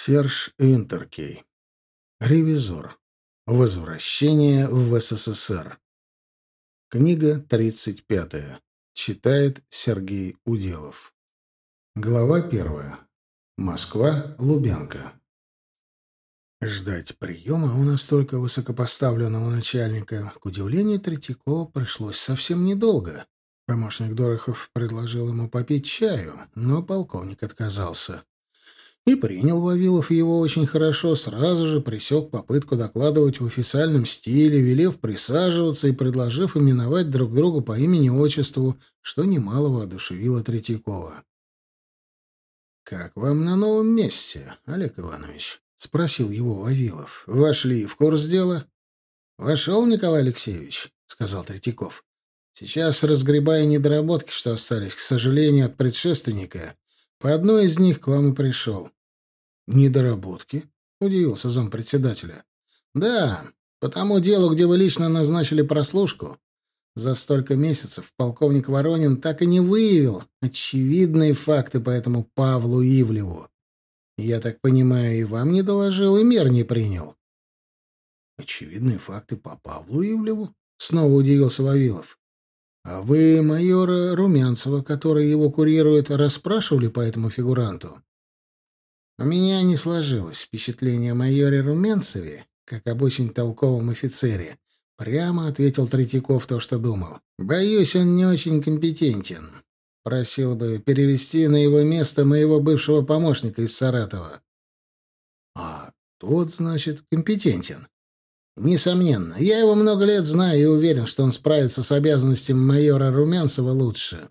Серж Винтеркей. Ревизор. Возвращение в СССР. Книга 35. Читает Сергей Уделов. Глава 1. Москва, Лубянка. Ждать приема у настолько высокопоставленного начальника, к удивлению Третьякова, пришлось совсем недолго. Помощник Дорохов предложил ему попить чаю, но полковник отказался. И принял Вавилов его очень хорошо, сразу же пресек попытку докладывать в официальном стиле, велев присаживаться и предложив именовать друг другу по имени-отчеству, что немало воодушевило Третьякова. «Как вам на новом месте, Олег Иванович?» — спросил его Вавилов. «Вошли в курс дела?» «Вошел, Николай Алексеевич», — сказал Третьяков. «Сейчас разгребая недоработки, что остались, к сожалению, от предшественника. По одной из них к вам и пришел». «Недоработки?» — удивился зампредседателя. «Да, по тому делу, где вы лично назначили прослушку. За столько месяцев полковник Воронин так и не выявил очевидные факты по этому Павлу Ивлеву. Я так понимаю, и вам не доложил, и мер не принял». «Очевидные факты по Павлу Ивлеву?» — снова удивился Вавилов. «А вы майора Румянцева, который его курирует, расспрашивали по этому фигуранту?» «У меня не сложилось впечатление о майоре Румянцеве, как об очень толковом офицере», — прямо ответил Третьяков то, что думал. «Боюсь, он не очень компетентен. Просил бы перевести на его место моего бывшего помощника из Саратова». «А тот, значит, компетентен?» «Несомненно. Я его много лет знаю и уверен, что он справится с обязанностями майора Румянцева лучше».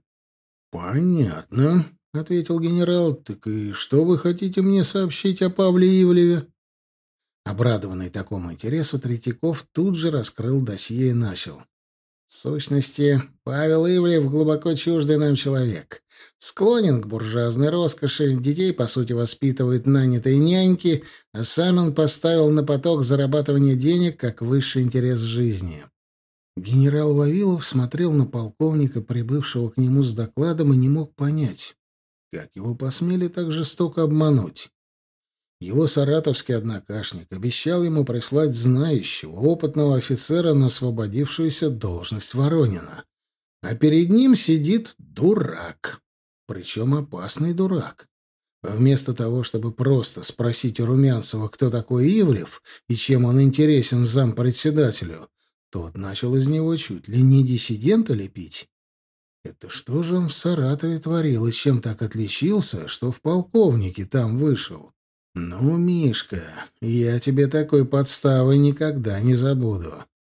«Понятно», — ответил генерал. «Так и что вы хотите мне сообщить о Павле Ивлеве?» Обрадованный такому интересу, Третьяков тут же раскрыл досье и начал. В сущности, Павел Ивлев глубоко чуждый нам человек. Склонен к буржуазной роскоши, детей, по сути, воспитывают нанятые няньки, а сам он поставил на поток зарабатывания денег как высший интерес в жизни. Генерал Вавилов смотрел на полковника, прибывшего к нему с докладом, и не мог понять, как его посмели так жестоко обмануть. Его саратовский однокашник обещал ему прислать знающего, опытного офицера на освободившуюся должность Воронина. А перед ним сидит дурак. Причем опасный дурак. Вместо того, чтобы просто спросить у Румянцева, кто такой Ивлев и чем он интересен зампредседателю, тот начал из него чуть ли не диссидента лепить. Это что же он в Саратове творил и чем так отличился, что в полковнике там вышел? «Ну, Мишка, я тебе такой подставы никогда не забуду.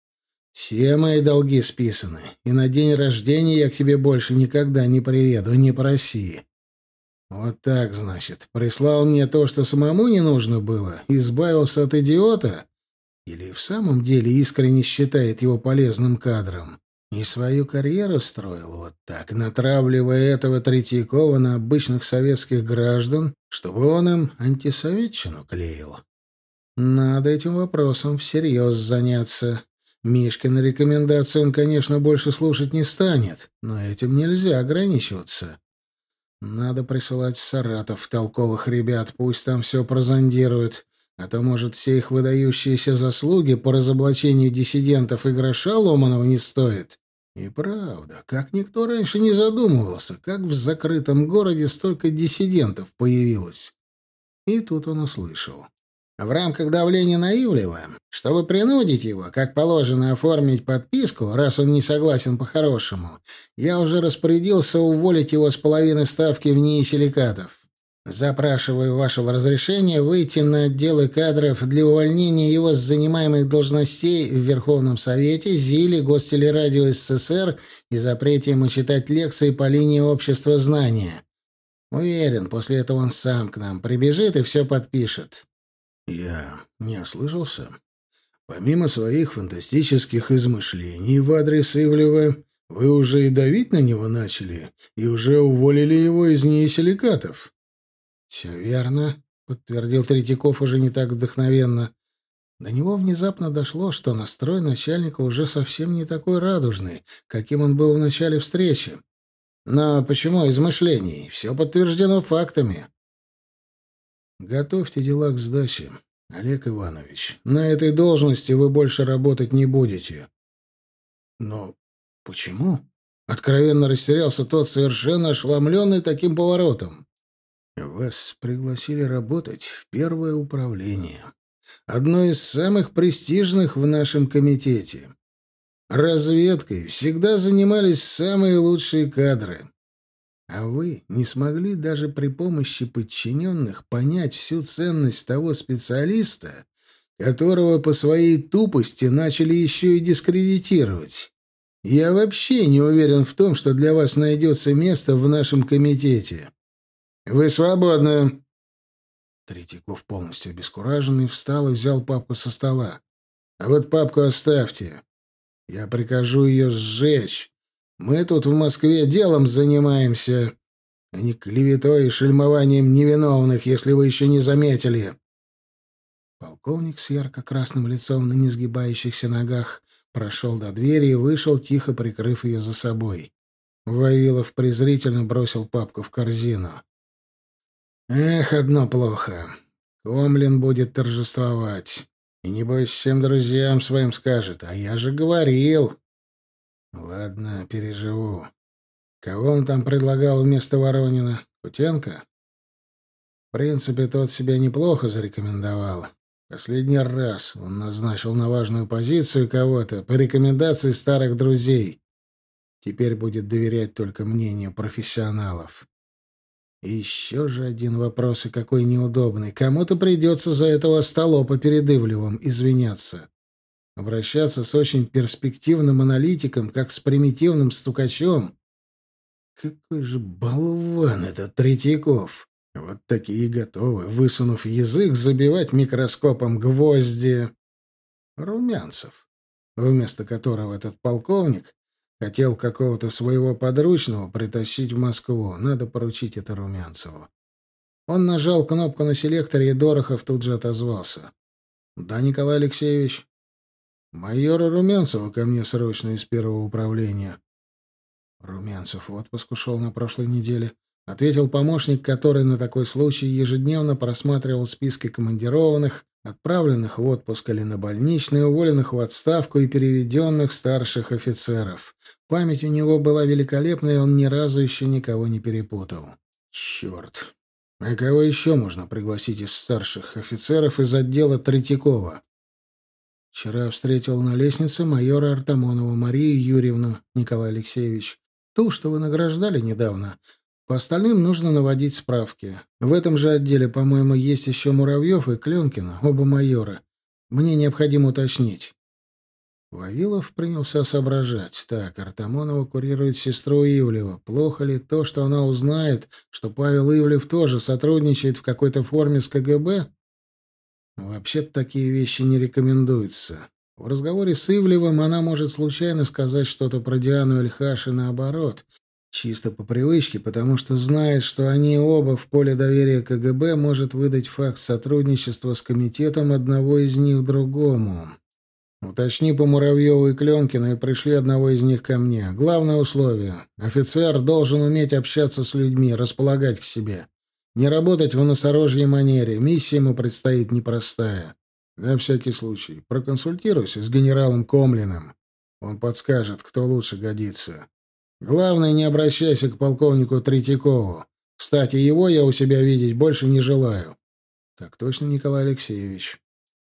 Все мои долги списаны, и на день рождения я к тебе больше никогда не приеду, не проси. Вот так, значит, прислал мне то, что самому не нужно было, избавился от идиота? Или в самом деле искренне считает его полезным кадром?» И свою карьеру строил вот так, натравливая этого Третьякова на обычных советских граждан, чтобы он им антисоветчину клеил. Надо этим вопросом всерьез заняться. Мишкины рекомендации он, конечно, больше слушать не станет, но этим нельзя ограничиваться. Надо присылать в Саратов толковых ребят, пусть там все прозондируют, а то, может, все их выдающиеся заслуги по разоблачению диссидентов и гроша ломаного не стоят. И правда, как никто раньше не задумывался, как в закрытом городе столько диссидентов появилось. И тут он услышал. В рамках давления на Ивлева, чтобы принудить его, как положено, оформить подписку, раз он не согласен по-хорошему, я уже распорядился уволить его с половины ставки в НИИ силикатов. Запрашиваю вашего разрешения выйти на отделы кадров для увольнения его с занимаемых должностей в Верховном Совете, ЗИЛе, Гостелерадио СССР и запрете ему читать лекции по линии общества знания. Уверен, после этого он сам к нам прибежит и все подпишет. Я не ослышался. Помимо своих фантастических измышлений в адрес Ивлева, вы уже и давить на него начали, и уже уволили его из НИИ силикатов. «Все верно», — подтвердил Третьяков уже не так вдохновенно. До него внезапно дошло, что настрой начальника уже совсем не такой радужный, каким он был в начале встречи. «Но почему измышлений? Все подтверждено фактами». Готовьте дела к сдаче, Олег Иванович. На этой должности вы больше работать не будете. Но почему? Откровенно растерялся тот, совершенно ошеломленный таким поворотом. Вас пригласили работать в первое управление. Одно из самых престижных в нашем комитете. Разведкой всегда занимались самые лучшие кадры. А вы не смогли даже при помощи подчиненных понять всю ценность того специалиста, которого по своей тупости начали еще и дискредитировать. Я вообще не уверен в том, что для вас найдется место в нашем комитете. Вы свободны. Третьяков, полностью обескураженный, встал и взял папку со стола. А вот папку оставьте. Я прикажу ее сжечь. Мы тут в Москве делом занимаемся, а не клеветой и шельмованием невиновных, если вы еще не заметили. Полковник с ярко-красным лицом на несгибающихся ногах прошел до двери и вышел, тихо прикрыв ее за собой. Вавилов презрительно бросил папку в корзину. «Эх, одно плохо. Комлин будет торжествовать. И, небось, всем друзьям своим скажет. А я же говорил». «Ладно, переживу. Кого он там предлагал вместо Воронина? Кутенко?» В принципе, тот себя неплохо зарекомендовал. Последний раз он назначил на важную позицию кого-то по рекомендации старых друзей. Теперь будет доверять только мнению профессионалов. И еще же один вопрос, и какой неудобный. Кому-то придется за этого остолопа перед Ивлевым извиняться. Обращаться с очень перспективным аналитиком, как с примитивным стукачом. Какой же болван этот Третьяков! Вот такие готовы, высунув язык, забивать микроскопом гвозди. Румянцев, вместо которого этот полковник хотел какого-то своего подручного притащить в Москву. Надо поручить это Румянцеву. Он нажал кнопку на селекторе, и Дорохов тут же отозвался. «Да, Николай Алексеевич. Майора Румянцева ко мне срочно из первого управления». «Румянцев в отпуск ушел на прошлой неделе», — ответил помощник, который на такой случай ежедневно просматривал списки командированных, отправленных в отпуск или на больничный, уволенных в отставку и переведенных старших офицеров. Память у него была великолепная, и он ни разу еще никого не перепутал. Черт! А кого еще можно пригласить из старших офицеров из отдела Третьякова? Вчера встретил на лестнице майора Артамонова Марию Юрьевну, Николай Алексеевич. Ту, что вы награждали недавно. По остальным нужно наводить справки. В этом же отделе, по-моему, есть еще Муравьев и Кленкин, оба майора. Мне необходимо уточнить. Вавилов принялся соображать. Так, Артамонова курирует сестру Ивлева. Плохо ли то, что она узнает, что Павел Ивлев тоже сотрудничает в какой-то форме с КГБ? Вообще-то такие вещи не рекомендуются. В разговоре с Ивлевым она может случайно сказать что-то про Диану Эльхаш и наоборот. Чисто по привычке, потому что знает, что они оба в поле доверия КГБ, может выдать факт сотрудничества с комитетом одного из них другому. Уточни по Муравьеву и Кленкину, и пришли одного из них ко мне. Главное условие. Офицер должен уметь общаться с людьми, располагать к себе. Не работать в носорожьей манере. Миссия ему предстоит непростая. На всякий случай. Проконсультируйся с генералом Комлиным. Он подскажет, кто лучше годится. Главное, не обращайся к полковнику Третьякову. Кстати, его я у себя видеть больше не желаю. Так точно, Николай Алексеевич.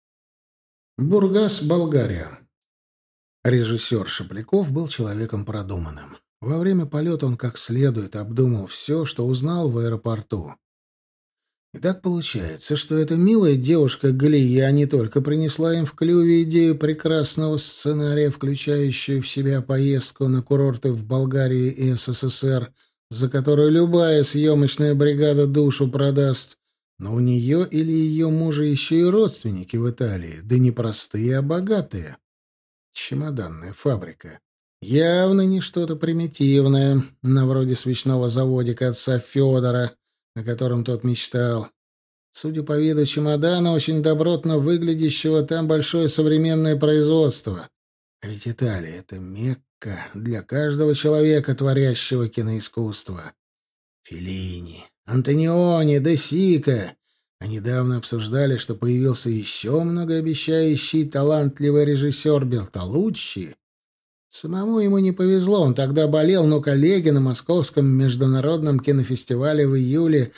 Бургас, Болгария. Режиссер Шапляков был человеком продуманным. Во время полета он как следует обдумал все, что узнал в аэропорту. И так получается, что эта милая девушка Галия не только принесла им в клюве идею прекрасного сценария, включающую в себя поездку на курорты в Болгарии и СССР, за которую любая съемочная бригада душу продаст, но у нее или ее мужа еще и родственники в Италии, да не простые, а богатые. Чемоданная фабрика. Явно не что-то примитивное, на вроде свечного заводика отца Федора, о котором тот мечтал. Судя по виду чемодана, очень добротно выглядящего, там большое современное производство. А ведь Италия — это Мекка для каждого человека, творящего киноискусство. Феллини, Антониони, Де Сика. А недавно обсуждали, что появился еще многообещающий талантливый режиссер Бертолуччи. Самому ему не повезло, он тогда болел, но коллеги на Московском международном кинофестивале в июле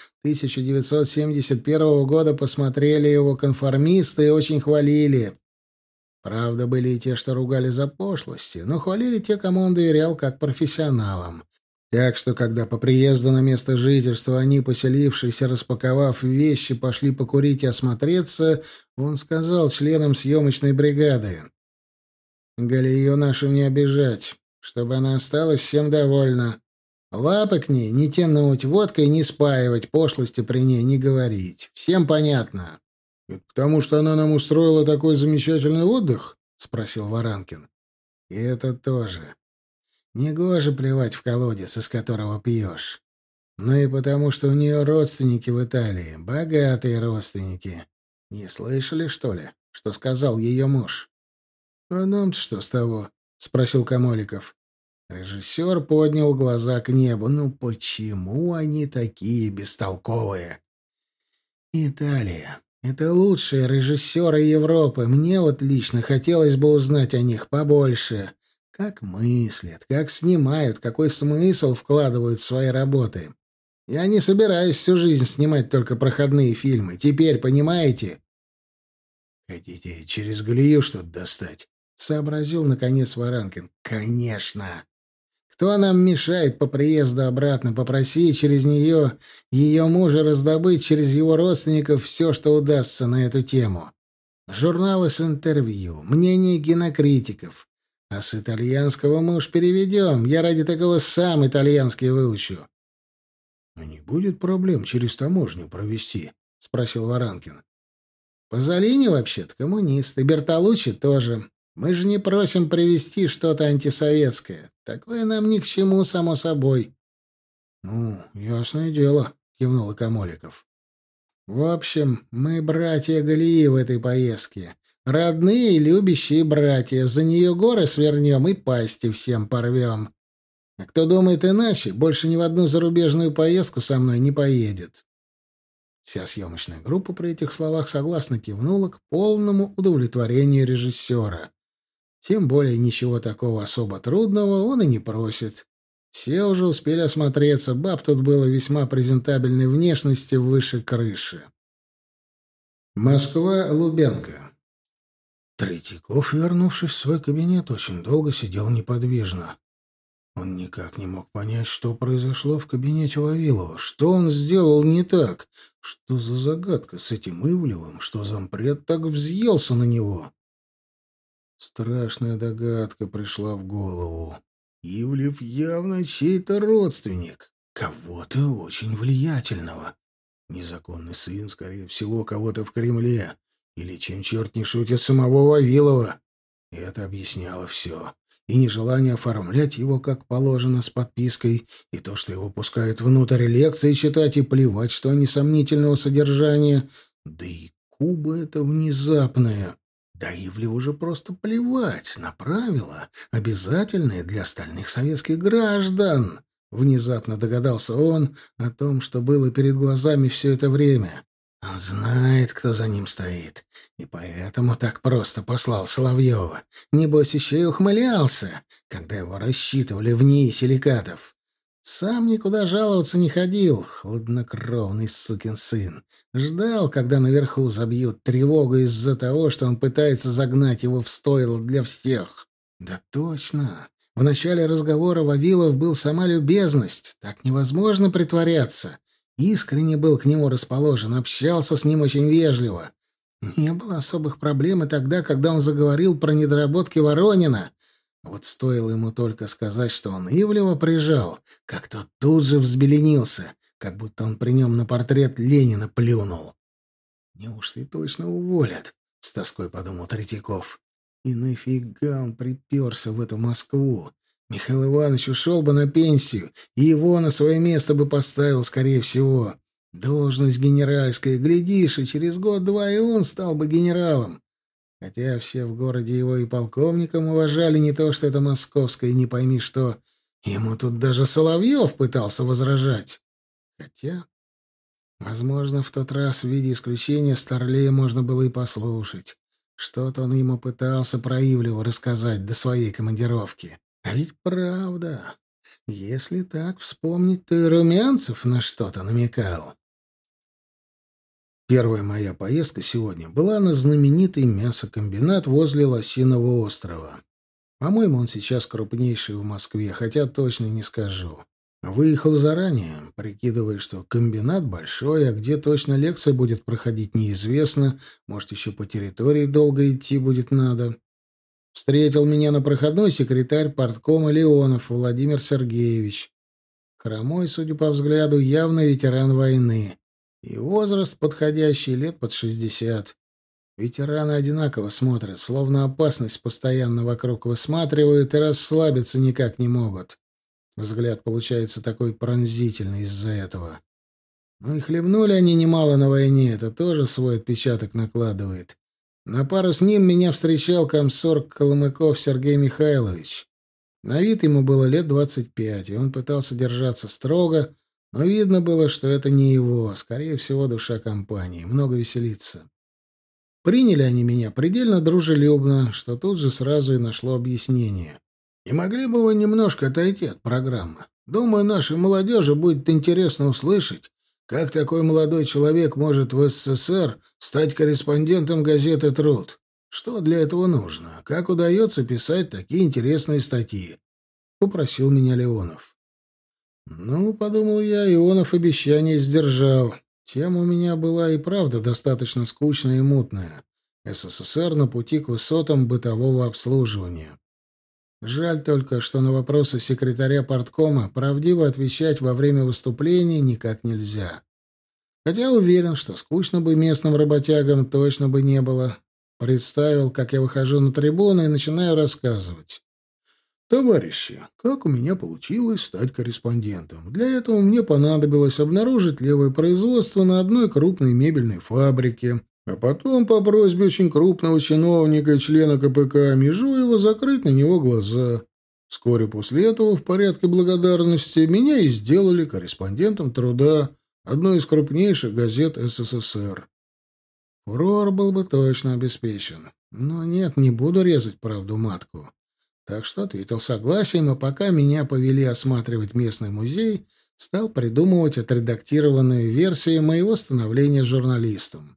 1971 года посмотрели его «Конформиста» и очень хвалили. Правда, были и те, что ругали за пошлости, но хвалили те, кому он доверял, как профессионалам. Так что, когда по приезду на место жительства они, поселившиеся, распаковав вещи, пошли покурить и осмотреться, он сказал членам съемочной бригады: «Галию нашу не обижать, чтобы она осталась всем довольна. Лапы к ней не тянуть, водкой не спаивать, пошлости при ней не говорить. Всем понятно». «Это потому, что она нам устроила такой замечательный отдых?» — спросил Варанкин. «И это тоже. Негоже плевать в колодец, из которого пьешь. Ну и потому, что у нее родственники в Италии, богатые родственники. Не слышали, что ли, что сказал ее муж?» «А нам-то что с того?» — спросил Камоликов. Режиссер поднял глаза к небу. «Ну почему они такие бестолковые?» «Италия. Это лучшие режиссеры Европы. Мне вот лично хотелось бы узнать о них побольше. Как мыслят, как снимают, какой смысл вкладывают в свои работы. Я не собираюсь всю жизнь снимать только проходные фильмы. Теперь понимаете?» «Хотите через Галию что-то достать?» — сообразил, наконец, Варанкин. «Конечно! Кто нам мешает по приезду обратно попросить через нее ее мужа раздобыть через его родственников все, что удастся на эту тему? Журналы с интервью, мнения кинокритиков. А с итальянского мы уж переведем. Я ради такого сам итальянский выучу». «А не будет проблем через таможню провести?» — спросил Варанкин. «Пазолини вообще-то коммунист, и Бертолуччи тоже. Мы же не просим привезти что-то антисоветское. Такое нам ни к чему, само собой». «Ну, ясное дело», — кивнул Камоликов. «В общем, мы братья Галии в этой поездке. Родные и любящие братья. За нее горы свернем и пасти всем порвем. А кто думает иначе, больше ни в одну зарубежную поездку со мной не поедет». Вся съемочная группа при этих словах согласно кивнула к полному удовлетворению режиссера. Тем более ничего такого особо трудного он и не просит. Все уже успели осмотреться, баб тут было весьма презентабельной внешности выше крыши. Москва, Лубянка. Третьяков, вернувшись в свой кабинет, очень долго сидел неподвижно. Он никак не мог понять, что произошло в кабинете Вавилова, что он сделал не так, что за загадка с этим Ивлевым, что зампред так взъелся на него. Страшная догадка пришла в голову. Ивлев явно чей-то родственник, кого-то очень влиятельного. Незаконный сын, скорее всего, кого-то в Кремле. Или, чем черт не шутит, самого Вавилова. И это объясняло все. И нежелание оформлять его как положено с подпиской, и то, что его пускают внутрь лекции читать, и плевать, что они сомнительного содержания. Да и Куба это внезапная. Да Ивлеву уже просто плевать на правила, обязательные для остальных советских граждан. Внезапно догадался он о том, что было перед глазами все это время. Он знает, кто за ним стоит, и поэтому так просто послал Соловьева. Небось, еще и ухмылялся, когда его рассчитывали в НИИ Силикатов. Сам никуда жаловаться не ходил, хладнокровный сукин сын. Ждал, когда наверху забьют тревогу из-за того, что он пытается загнать его в стойло для всех. Да точно. В начале разговора Вавилов был сама любезность. Так невозможно притворяться. Искренне был к нему расположен, общался с ним очень вежливо. Не было особых проблем и тогда, когда он заговорил про недоработки Воронина. Вот стоило ему только сказать, что он Ивлева прижал, как тот тут же взбеленился, как будто он при нем на портрет Ленина плюнул. «Неужто и точно уволят?» — с тоской подумал Третьяков. «И нафига он приперся в эту Москву? Михаил Иванович ушел бы на пенсию, и его на свое место бы поставил, скорее всего. Должность генеральская, глядишь, и через год-два и он стал бы генералом. Хотя все в городе его и полковником уважали, не то что это московское, не пойми что. Ему тут даже Соловьев пытался возражать. Хотя Возможно, в тот раз в виде исключения Старлея можно было и послушать. Что-то он ему пытался про Ивлева рассказать до своей командировки. А ведь правда. Если так вспомнить, то и Румянцев на что-то намекал. Первая моя поездка сегодня была на знаменитый мясокомбинат возле Лосиного острова. По-моему, он сейчас крупнейший в Москве, хотя точно не скажу. Выехал заранее, прикидывая, что комбинат большой, а где точно лекция будет проходить, неизвестно. Может, еще по территории долго идти будет надо. Встретил меня на проходной секретарь парткома Леонов Владимир Сергеевич. Хромой, судя по взгляду, явно ветеран войны. И возраст подходящий, лет под 60. Ветераны одинаково смотрят, словно опасность постоянно вокруг высматривают и расслабиться никак не могут. Взгляд получается такой пронзительный из-за этого. Ну и хлебнули они немало на войне, это тоже свой отпечаток накладывает. На пару с ним меня встречал комсорг Колымыков Сергей Михайлович. На вид ему было лет 25, и он пытался держаться строго, но видно было, что это не его, скорее всего, душа компании, много веселится. Приняли они меня предельно дружелюбно, что тут же сразу и нашло объяснение. «Не могли бы вы немножко отойти от программы? Думаю, нашей молодежи будет интересно услышать, как такой молодой человек может в СССР стать корреспондентом газеты «Труд». Что для этого нужно? Как удается писать такие интересные статьи?» — попросил меня Леонов. Ну, подумал я, Ионов обещание сдержал. Тема у меня была и правда достаточно скучная и мутная. СССР на пути к высотам бытового обслуживания. Жаль только, что на вопросы секретаря парткома правдиво отвечать во время выступления никак нельзя. Хотя уверен, что скучно бы местным работягам точно бы не было. Представил, как я выхожу на трибуну и начинаю рассказывать. «Товарищи, как у меня получилось стать корреспондентом? Для этого мне понадобилось обнаружить левое производство на одной крупной мебельной фабрике, а потом по просьбе очень крупного чиновника и члена КПК Межуева закрыть на него глаза. Вскоре после этого, в порядке благодарности, меня и сделали корреспондентом «Труда», одной из крупнейших газет СССР. Фурор был бы точно обеспечен. Но нет, не буду резать правду матку. Так что ответил согласием, и пока меня повели осматривать местный музей, стал придумывать отредактированную версию моего становления журналистом.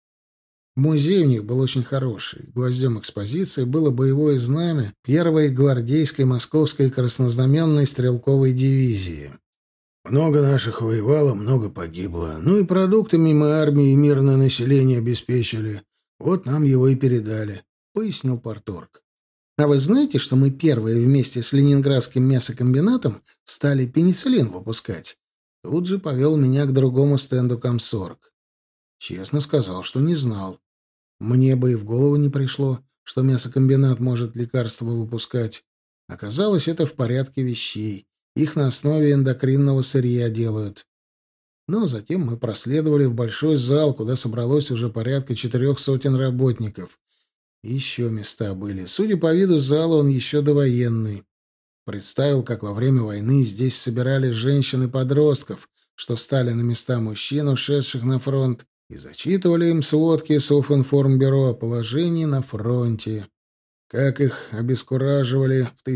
Музей у них был очень хороший. Гвоздем экспозиции было боевое знамя первой гвардейской московской краснознаменной стрелковой дивизии. Много наших воевало, много погибло. Ну и продуктами мы армии и мирное население обеспечили. Вот нам его и передали, — пояснил парторг. А вы знаете, что мы первые вместе с Ленинградским мясокомбинатом стали пенициллин выпускать? Тут же повел меня к другому стенду комсорг. Честно сказал, что не знал. Мне бы и в голову не пришло, что мясокомбинат может лекарства выпускать. Оказалось, это в порядке вещей. Их на основе эндокринного сырья делают. Но затем мы проследовали в большой зал, куда собралось уже порядка 400 работников. Еще места были. Судя по виду зала, он еще довоенный. Представил, как во время войны здесь собирались женщин и подростков, что стали на места мужчин, ушедших на фронт, и зачитывали им сводки Софинформбюро о положении на фронте. Как их обескураживали в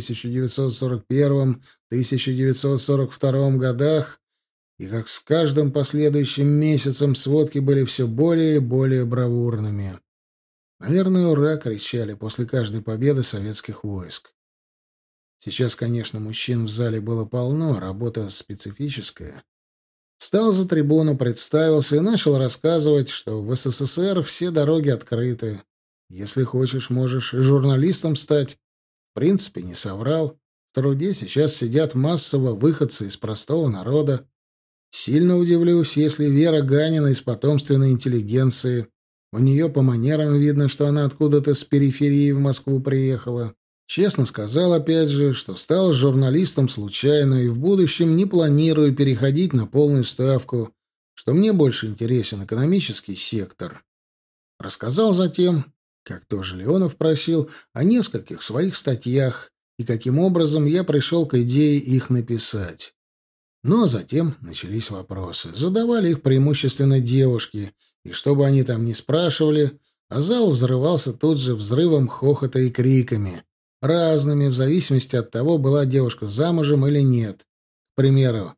1941-1942 годах, и как с каждым последующим месяцем сводки были все более и более бравурными. Наверное, «Ура!» кричали после каждой победы советских войск. Сейчас, конечно, мужчин в зале было полно, работа специфическая. Встал за трибуну, представился и начал рассказывать, что в СССР все дороги открыты. Если хочешь, можешь и журналистом стать. В принципе, не соврал. В «Труде» сейчас сидят массово выходцы из простого народа. Сильно удивлюсь, если Вера Ганина из потомственной интеллигенции. У нее по манерам видно, что она откуда-то с периферии в Москву приехала. Честно сказал, опять же, что стал журналистом случайно и в будущем не планирую переходить на полную ставку, что мне больше интересен экономический сектор. Рассказал затем, как тоже Леонов просил, о нескольких своих статьях и каким образом я пришел к идее их написать. Но затем начались вопросы. Задавали их преимущественно девушки, и что бы они там ни спрашивали, а зал взрывался тут же взрывом хохота и криками, разными в зависимости от того, была девушка замужем или нет. К примеру,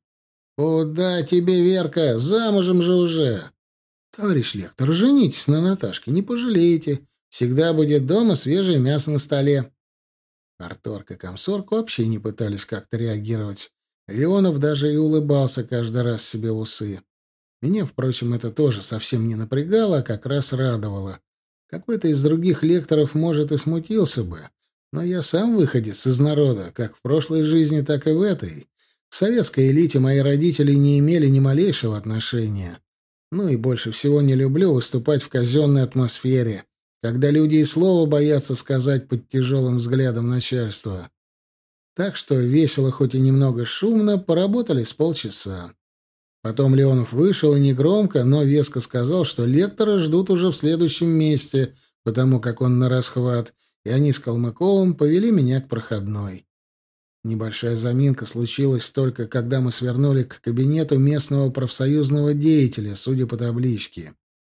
«Куда тебе, Верка? Замужем же уже!» «Товарищ лектор, женитесь на Наташке, не пожалеете. Всегда будет дома свежее мясо на столе». Парторг и комсорг вообще не пытались как-то реагировать. Леонов даже и улыбался каждый раз себе в усы. Меня, впрочем, это тоже совсем не напрягало, а как раз радовало. Какой-то из других лекторов, может, и смутился бы. Но я сам выходец из народа, как в прошлой жизни, так и в этой. К советской элите мои родители не имели ни малейшего отношения. Ну и больше всего не люблю выступать в казенной атмосфере, когда люди и слова боятся сказать под тяжелым взглядом начальства. Так что весело, хоть и немного шумно, поработали с полчаса. Потом Леонов вышел и негромко, но веско сказал, что лектора ждут уже в следующем месте, потому как он на расхват, и они с Калмыковым повели меня к проходной. Небольшая заминка случилась только, когда мы свернули к кабинету местного профсоюзного деятеля, судя по табличке.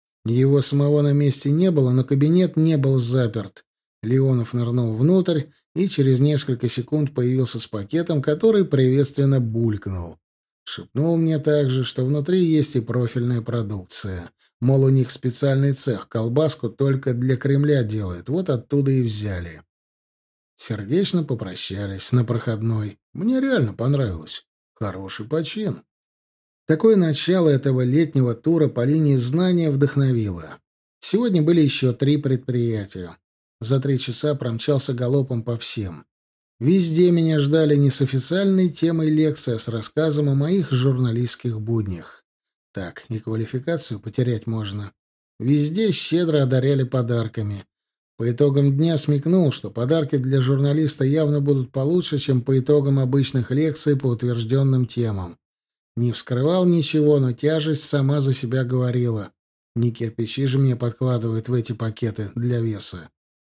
Его самого на месте не было, но кабинет не был заперт. Леонов нырнул внутрь и через несколько секунд появился с пакетом, который приветственно булькнул. Шепнул мне также, что внутри есть и профильная продукция. Мол, у них специальный цех, колбаску только для Кремля делают, вот оттуда и взяли. Сердечно попрощались на проходной. Мне реально понравилось. Хороший почин. Такое начало этого летнего тура по линии знания вдохновило. Сегодня были еще 3 предприятия. За 3 часа промчался галопом по всем. Везде меня ждали не с официальной темой лекции, а с рассказом о моих журналистских буднях. Так, и квалификацию потерять можно. Везде щедро одаряли подарками. По итогам дня смекнул, что подарки для журналиста явно будут получше, чем по итогам обычных лекций по утвержденным темам. Не вскрывал ничего, но тяжесть сама за себя говорила. Не кирпичи же мне подкладывают в эти пакеты для веса.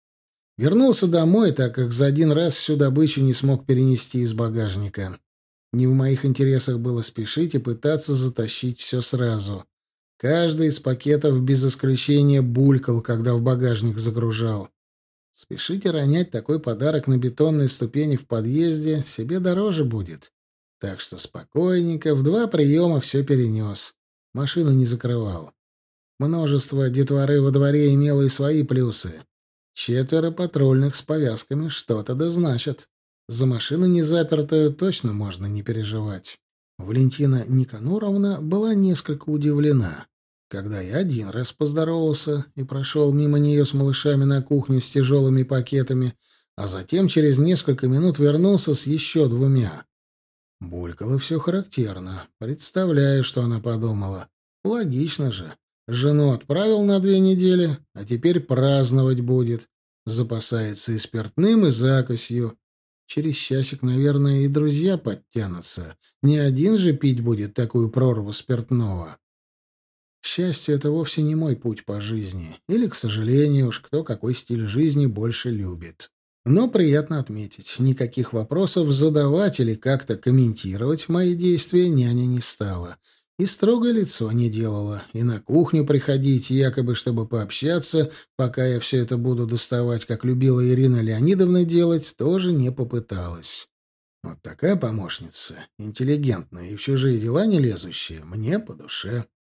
Вернулся домой, так как за один раз всю добычу не смог перенести из багажника. Не в моих интересах было спешить и пытаться затащить все сразу. Каждый из пакетов без исключения булькал, когда в багажник загружал. Спешить и ронять такой подарок на бетонной ступени в подъезде себе дороже будет. Так что спокойненько, в 2 приема все перенес. Машину не закрывал. Множество детворы во дворе имело и свои плюсы. 4 патрульных с повязками что-то да значат. За машину незапертую точно можно не переживать. Валентина Никаноровна была несколько удивлена, когда я один раз поздоровался и прошел мимо нее с малышами на кухню с тяжелыми пакетами, а затем через несколько минут вернулся с еще 2. Булькало все характерно. Представляю, что она подумала. Логично же. Жену отправил на 2 недели, а теперь праздновать будет. Запасается и спиртным, и закусью. Через часик, наверное, и друзья подтянутся. Не один же пить будет такую прорву спиртного. К счастью, это вовсе не мой путь по жизни. Или, к сожалению, уж кто какой стиль жизни больше любит. Но приятно отметить, никаких вопросов задавать или как-то комментировать мои действия няня не стала. И строгое лицо не делала, и на кухню приходить, якобы чтобы пообщаться, пока я все это буду доставать, как любила Ирина Леонидовна делать, тоже не попыталась. Вот такая помощница, интеллигентная и в чужие дела не лезущая, мне по душе.